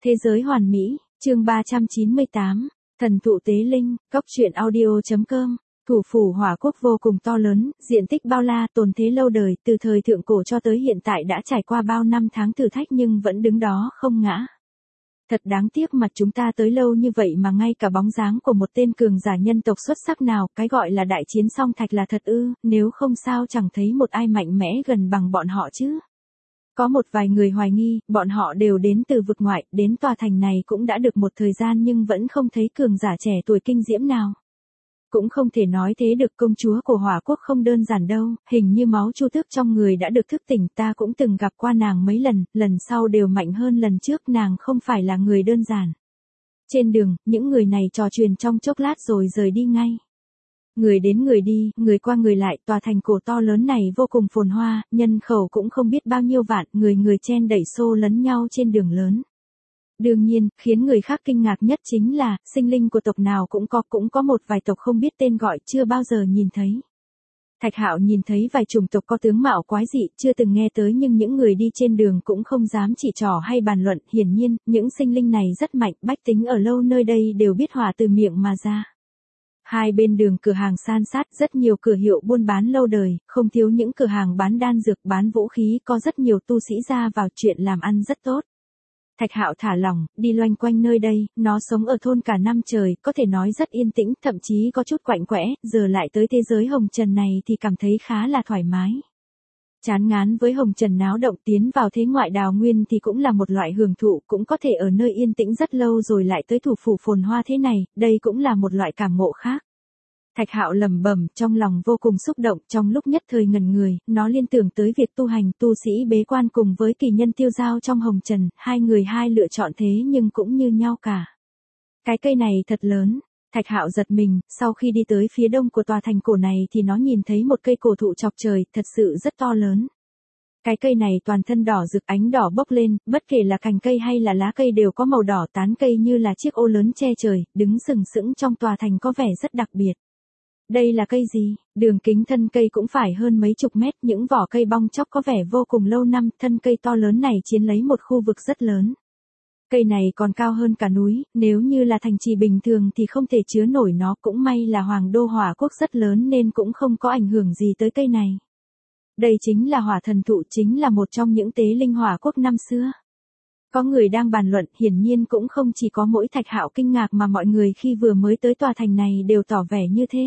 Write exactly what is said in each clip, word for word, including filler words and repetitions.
Thế giới hoàn mỹ, chương ba trăm chín mươi tám, thần thụ tế linh, góc truyện audio chấm com. Thủ phủ Hỏa Quốc vô cùng to lớn, diện tích bao la, tồn thế lâu đời, từ thời thượng cổ cho tới hiện tại đã trải qua bao năm tháng thử thách nhưng vẫn đứng đó không ngã. Thật đáng tiếc mà chúng ta tới lâu như vậy mà ngay cả bóng dáng của một tên cường giả nhân tộc xuất sắc nào, cái gọi là đại chiến song thạch là thật ư, nếu không sao chẳng thấy một ai mạnh mẽ gần bằng bọn họ chứ. Có một vài người hoài nghi, bọn họ đều đến từ vực ngoại, đến tòa thành này cũng đã được một thời gian nhưng vẫn không thấy cường giả trẻ tuổi kinh diễm nào. Cũng không thể nói thế được, công chúa của Hỏa Quốc không đơn giản đâu, hình như máu chu tước trong người đã được thức tỉnh, ta cũng từng gặp qua nàng mấy lần, lần sau đều mạnh hơn lần trước, nàng không phải là người đơn giản. Trên đường, những người này trò chuyện trong chốc lát rồi rời đi ngay. Người đến người đi, người qua người lại, tòa thành cổ to lớn này vô cùng phồn hoa, nhân khẩu cũng không biết bao nhiêu vạn, người người chen đẩy xô lấn nhau trên đường lớn. Đương nhiên, khiến người khác kinh ngạc nhất chính là, sinh linh của tộc nào cũng có, cũng có một vài tộc không biết tên gọi, chưa bao giờ nhìn thấy. Thạch Hạo nhìn thấy vài chủng tộc có tướng mạo quái dị, chưa từng nghe tới nhưng những người đi trên đường cũng không dám chỉ trỏ hay bàn luận, hiển nhiên, những sinh linh này rất mạnh, bách tính ở lâu nơi đây đều biết hòa từ miệng mà ra. Hai bên đường cửa hàng san sát, rất nhiều cửa hiệu buôn bán lâu đời, không thiếu những cửa hàng bán đan dược, bán vũ khí, có rất nhiều tu sĩ ra vào, chuyện làm ăn rất tốt. Thạch Hạo thả lỏng, đi loanh quanh nơi đây, nó sống ở thôn cả năm trời, có thể nói rất yên tĩnh, thậm chí có chút quạnh quẽ, giờ lại tới thế giới hồng trần này thì cảm thấy khá là thoải mái. Chán ngán với hồng trần náo động, tiến vào thế ngoại đào nguyên thì cũng là một loại hưởng thụ, cũng có thể ở nơi yên tĩnh rất lâu rồi lại tới thủ phủ phồn hoa thế này, đây cũng là một loại cảm ngộ khác. Thạch Hạo lẩm bẩm, trong lòng vô cùng xúc động, trong lúc nhất thời ngẩn người, nó liên tưởng tới việc tu hành, tu sĩ bế quan cùng với kỳ nhân tiêu giao trong hồng trần, hai người hai lựa chọn thế nhưng cũng như nhau cả. Cái cây này thật lớn. Thạch Hạo giật mình, sau khi đi tới phía đông của tòa thành cổ này thì nó nhìn thấy một cây cổ thụ chọc trời, thật sự rất to lớn. Cái cây này toàn thân đỏ rực, ánh đỏ bốc lên, bất kể là cành cây hay là lá cây đều có màu đỏ, tán cây như là chiếc ô lớn che trời, đứng sừng sững trong tòa thành có vẻ rất đặc biệt. Đây là cây gì? Đường kính thân cây cũng phải hơn mấy chục mét, những vỏ cây bong chóc có vẻ vô cùng lâu năm, thân cây to lớn này chiếm lấy một khu vực rất lớn. Cây này còn cao hơn cả núi, nếu như là thành trì bình thường thì không thể chứa nổi nó, cũng may là Hoàng đô Hỏa Quốc rất lớn nên cũng không có ảnh hưởng gì tới cây này. Đây chính là hỏa thần thụ, chính là một trong những tế linh Hỏa Quốc năm xưa. Có người đang bàn luận, hiển nhiên cũng không chỉ có mỗi Thạch Hạo kinh ngạc mà mọi người khi vừa mới tới tòa thành này đều tỏ vẻ như thế.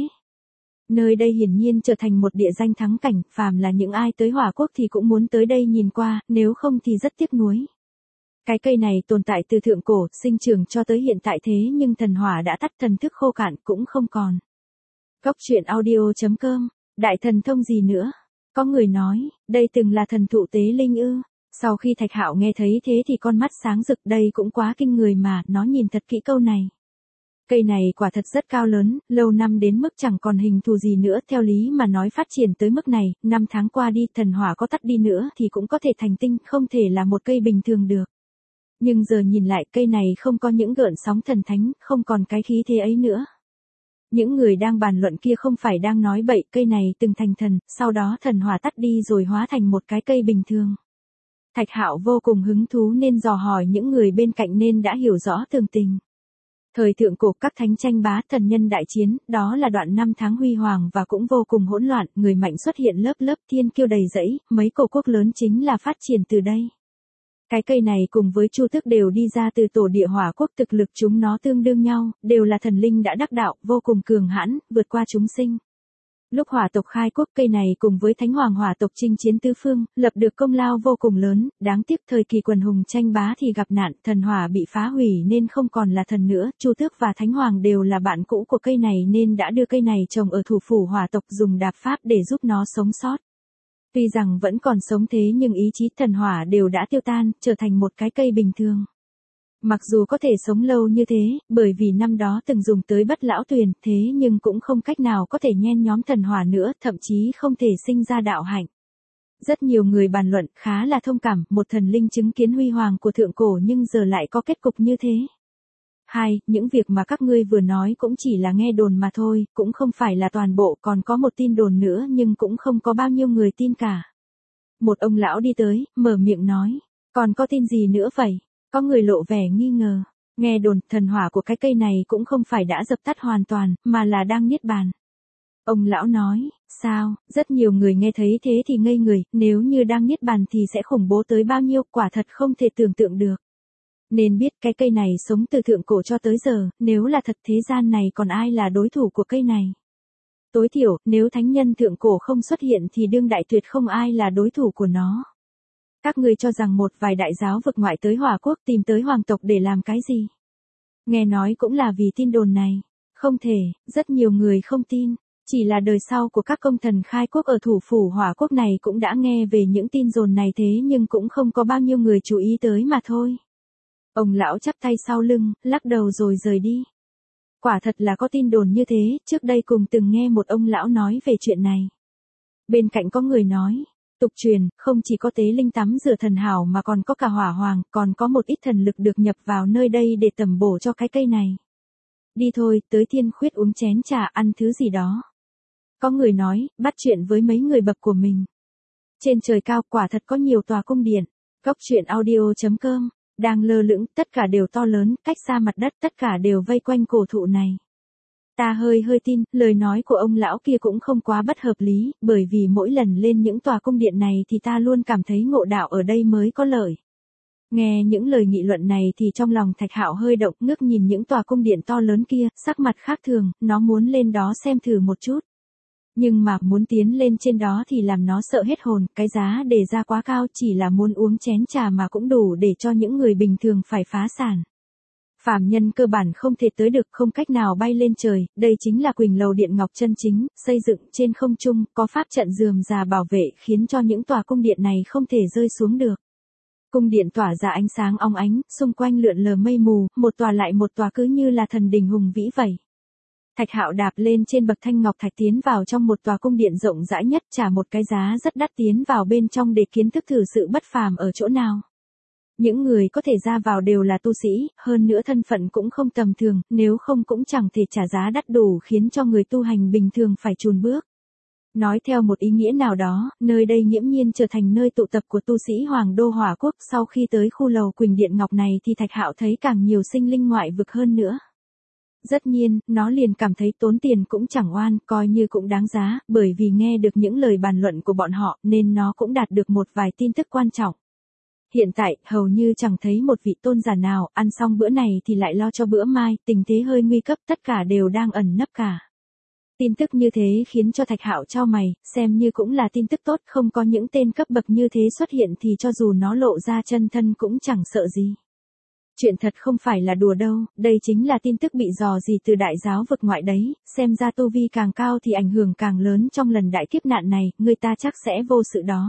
Nơi đây hiển nhiên trở thành một địa danh thắng cảnh, phàm là những ai tới Hỏa Quốc thì cũng muốn tới đây nhìn qua, nếu không thì rất tiếc nuối. Cái cây này tồn tại từ thượng cổ, sinh trưởng cho tới hiện tại thế nhưng thần hỏa đã tắt, thần thức khô cạn cũng không còn. Góc truyện audio chấm com, đại thần thông gì nữa? Có người nói, đây từng là thần thụ tế linh ư? Sau khi Thạch Hạo nghe thấy thế thì con mắt sáng rực, đây cũng quá kinh người mà, nó nhìn thật kỹ câu này. Cây này quả thật rất cao lớn, lâu năm đến mức chẳng còn hình thù gì nữa, theo lý mà nói phát triển tới mức này, năm tháng qua đi, thần hỏa có tắt đi nữa thì cũng có thể thành tinh, không thể là một cây bình thường được. Nhưng giờ nhìn lại, cây này không có những gợn sóng thần thánh, không còn cái khí thế ấy nữa. Những người đang bàn luận kia không phải đang nói bậy, cây này từng thành thần, sau đó thần hỏa tắt đi rồi hóa thành một cái cây bình thường. Thạch Hạo vô cùng hứng thú nên dò hỏi những người bên cạnh nên đã hiểu rõ tường tình. Thời thượng cổ, các thánh tranh bá, thần nhân đại chiến, đó là đoạn năm tháng huy hoàng và cũng vô cùng hỗn loạn, người mạnh xuất hiện lớp lớp, thiên kiêu đầy rẫy, mấy cổ quốc lớn chính là phát triển từ đây. Cái cây này cùng với Chu Tước đều đi ra từ tổ địa Hỏa Quốc, thực lực chúng nó tương đương nhau, đều là thần linh đã đắc đạo, vô cùng cường hãn, vượt qua chúng sinh. Lúc hỏa tộc khai quốc, cây này cùng với Thánh Hoàng hỏa tộc chinh chiến tứ phương, lập được công lao vô cùng lớn, đáng tiếc thời kỳ quần hùng tranh bá thì gặp nạn, thần hỏa bị phá hủy nên không còn là thần nữa, Chu Tước và Thánh Hoàng đều là bạn cũ của cây này nên đã đưa cây này trồng ở thủ phủ hỏa tộc dùng đạp pháp để giúp nó sống sót. Tuy rằng vẫn còn sống thế nhưng ý chí thần hỏa đều đã tiêu tan, trở thành một cái cây bình thường. Mặc dù có thể sống lâu như thế, bởi vì năm đó từng dùng tới bất lão tuyền, thế nhưng cũng không cách nào có thể nhen nhóm thần hỏa nữa, thậm chí không thể sinh ra đạo hạnh. Rất nhiều người bàn luận, khá là thông cảm, một thần linh chứng kiến huy hoàng của thượng cổ nhưng giờ lại có kết cục như thế. Hai, những việc mà các ngươi vừa nói cũng chỉ là nghe đồn mà thôi, cũng không phải là toàn bộ, còn có một tin đồn nữa nhưng cũng không có bao nhiêu người tin cả. Một ông lão đi tới, mở miệng nói, còn có tin gì nữa vậy? Có người lộ vẻ nghi ngờ. Nghe đồn, thần hỏa của cái cây này cũng không phải đã dập tắt hoàn toàn, mà là đang niết bàn. Ông lão nói, sao, rất nhiều người nghe thấy thế thì ngây người, nếu như đang niết bàn thì sẽ khủng bố tới bao nhiêu, quả thật không thể tưởng tượng được. Nên biết cái cây này sống từ thượng cổ cho tới giờ, nếu là thật thế gian này còn ai là đối thủ của cây này. Tối thiểu, nếu thánh nhân thượng cổ không xuất hiện thì đương đại tuyệt không ai là đối thủ của nó. Các ngươi cho rằng một vài đại giáo vực ngoại tới Hỏa Quốc tìm tới hoàng tộc để làm cái gì? Nghe nói cũng là vì tin đồn này. Không thể, rất nhiều người không tin. Chỉ là đời sau của các công thần khai quốc ở thủ phủ Hỏa Quốc này cũng đã nghe về những tin đồn này thế nhưng cũng không có bao nhiêu người chú ý tới mà thôi. Ông lão chắp tay sau lưng, lắc đầu rồi rời đi. Quả thật là có tin đồn như thế, trước đây cùng từng nghe một ông lão nói về chuyện này. Bên cạnh có người nói, tục truyền, không chỉ có tế linh tắm rửa thần hảo mà còn có cả hỏa hoàng, còn có một ít thần lực được nhập vào nơi đây để tẩm bổ cho cái cây này. Đi thôi, tới Thiên Khuyết uống chén trà ăn thứ gì đó. Có người nói, bắt chuyện với mấy người bậc của mình. Trên trời cao quả thật có nhiều tòa cung điện. Góc truyện audio chấm com đang lơ lửng, tất cả đều to lớn, cách xa mặt đất, tất cả đều vây quanh cổ thụ này. Ta hơi hơi tin, lời nói của ông lão kia cũng không quá bất hợp lý, bởi vì mỗi lần lên những tòa cung điện này thì ta luôn cảm thấy ngộ đạo ở đây mới có lợi. Nghe những lời nghị luận này thì trong lòng Thạch Hạo hơi động, ngước nhìn những tòa cung điện to lớn kia, sắc mặt khác thường, nó muốn lên đó xem thử một chút. Nhưng mà muốn tiến lên trên đó thì làm nó sợ hết hồn, cái giá đề ra quá cao, chỉ là muốn uống chén trà mà cũng đủ để cho những người bình thường phải phá sản. Phàm nhân cơ bản không thể tới được, không cách nào bay lên trời, đây chính là Quỳnh Lầu Điện Ngọc chân chính, xây dựng trên không trung, có pháp trận rườm rà bảo vệ khiến cho những tòa cung điện này không thể rơi xuống được. Cung điện tỏa ra ánh sáng óng ánh, xung quanh lượn lờ mây mù, một tòa lại một tòa cứ như là thần đình hùng vĩ vậy. Thạch Hạo đạp lên trên bậc thanh ngọc thạch tiến vào trong một tòa cung điện rộng rãi nhất, trả một cái giá rất đắt tiến vào bên trong để kiến thức thử sự bất phàm ở chỗ nào. Những người có thể ra vào đều là tu sĩ, hơn nữa thân phận cũng không tầm thường, nếu không cũng chẳng thể trả giá đắt đủ khiến cho người tu hành bình thường phải chùn bước. Nói theo một ý nghĩa nào đó, nơi đây nghiễm nhiên trở thành nơi tụ tập của tu sĩ Hoàng Đô Hỏa Quốc. Sau khi tới khu lầu Quỳnh Điện Ngọc này thì Thạch Hạo thấy càng nhiều sinh linh ngoại vực hơn nữa. Rất nhiên, nó liền cảm thấy tốn tiền cũng chẳng oan, coi như cũng đáng giá, bởi vì nghe được những lời bàn luận của bọn họ nên nó cũng đạt được một vài tin tức quan trọng. Hiện tại, hầu như chẳng thấy một vị tôn giả nào, ăn xong bữa này thì lại lo cho bữa mai, tình thế hơi nguy cấp, tất cả đều đang ẩn nấp cả. Tin tức như thế khiến cho Thạch Hạo chau mày, xem như cũng là tin tức tốt, không có những tên cấp bậc như thế xuất hiện thì cho dù nó lộ ra chân thân cũng chẳng sợ gì. Chuyện thật không phải là đùa đâu, đây chính là tin tức bị dò dỉ từ đại giáo vực ngoại đấy, xem ra tu vi càng cao thì ảnh hưởng càng lớn trong lần đại kiếp nạn này, người ta chắc sẽ vô sự đó.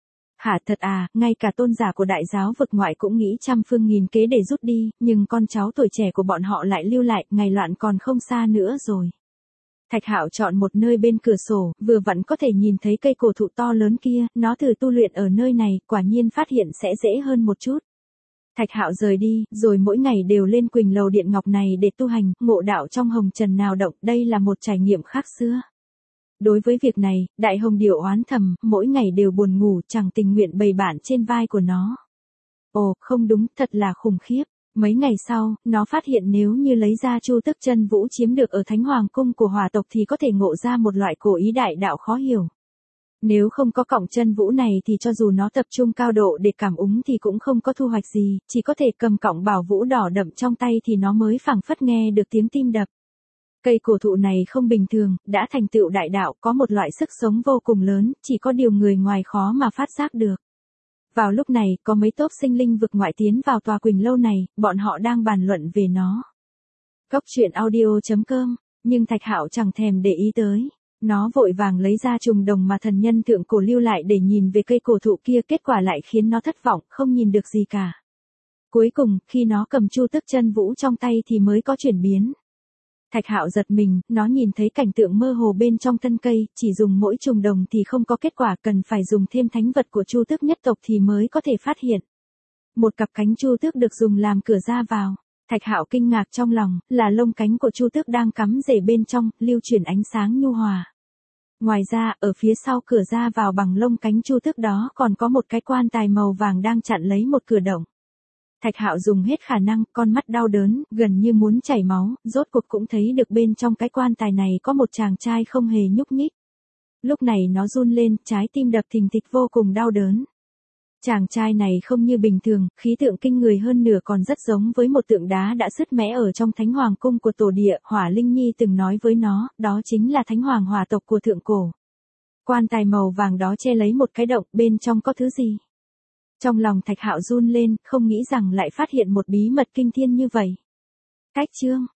Hả thật à, ngay cả tôn giả của đại giáo vực ngoại cũng nghĩ trăm phương nghìn kế để rút đi, nhưng con cháu tuổi trẻ của bọn họ lại lưu lại, ngày loạn còn không xa nữa rồi. Thạch Hạo chọn một nơi bên cửa sổ, vừa vặn có thể nhìn thấy cây cổ thụ to lớn kia, nó thử tu luyện ở nơi này, quả nhiên phát hiện sẽ dễ hơn một chút. Thạch Hạo rời đi, rồi mỗi ngày đều lên Quỳnh Lầu Điện Ngọc này để tu hành, ngộ đạo trong hồng trần nào động, đây là một trải nghiệm khác xưa. Đối với việc này, Đại Hồng Điểu oán thầm, mỗi ngày đều buồn ngủ, chẳng tình nguyện bày bản trên vai của nó. Ồ, không đúng, thật là khủng khiếp. Mấy ngày sau, nó phát hiện nếu như lấy ra Chu Tức Chân Vũ chiếm được ở Thánh Hoàng Cung của Hỏa tộc thì có thể ngộ ra một loại cổ ý đại đạo khó hiểu. Nếu không có cọng chân vũ này thì cho dù nó tập trung cao độ để cảm ứng thì cũng không có thu hoạch gì, chỉ có thể cầm cọng bảo vũ đỏ đậm trong tay thì nó mới phảng phất nghe được tiếng tim đập. Cây cổ thụ này không bình thường, đã thành tựu đại đạo, có một loại sức sống vô cùng lớn, chỉ có điều người ngoài khó mà phát giác được. Vào lúc này, có mấy tốp sinh linh vực ngoại tiến vào tòa Quỳnh Lâu này, bọn họ đang bàn luận về nó. Góc truyện audio chấm com, nhưng Thạch Hạo chẳng thèm để ý tới. Nó vội vàng lấy ra trùng đồng mà thần nhân thượng cổ lưu lại để nhìn về cây cổ thụ kia, kết quả lại khiến nó thất vọng, không nhìn được gì cả. Cuối cùng, khi nó cầm Chu Tức Chân Vũ trong tay thì mới có chuyển biến. Thạch Hạo giật mình, nó nhìn thấy cảnh tượng mơ hồ bên trong thân cây, chỉ dùng mỗi trùng đồng thì không có kết quả, cần phải dùng thêm thánh vật của Chu Tước nhất tộc thì mới có thể phát hiện. Một cặp cánh Chu Tước được dùng làm cửa ra vào. Thạch Hạo kinh ngạc trong lòng, là lông cánh của Chu Tước đang cắm rễ bên trong, lưu chuyển ánh sáng nhu hòa. Ngoài ra, ở phía sau cửa ra vào bằng lông cánh Chu Tước đó còn có một cái quan tài màu vàng đang chặn lấy một cửa động. Thạch Hạo dùng hết khả năng, con mắt đau đớn, gần như muốn chảy máu, rốt cuộc cũng thấy được bên trong cái quan tài này có một chàng trai không hề nhúc nhích. Lúc này nó run lên, trái tim đập thình thịch vô cùng đau đớn. Chàng trai này không như bình thường, khí tượng kinh người hơn nửa còn rất giống với một tượng đá đã sứt mẻ ở trong Thánh Hoàng cung của Tổ Địa, Hỏa Linh Nhi từng nói với nó, đó chính là Thánh Hoàng hỏa tộc của thượng cổ. Quan tài màu vàng đó che lấy một cái động, bên trong có thứ gì? Trong lòng Thạch Hạo run lên, không nghĩ rằng lại phát hiện một bí mật kinh thiên như vậy. Cách chương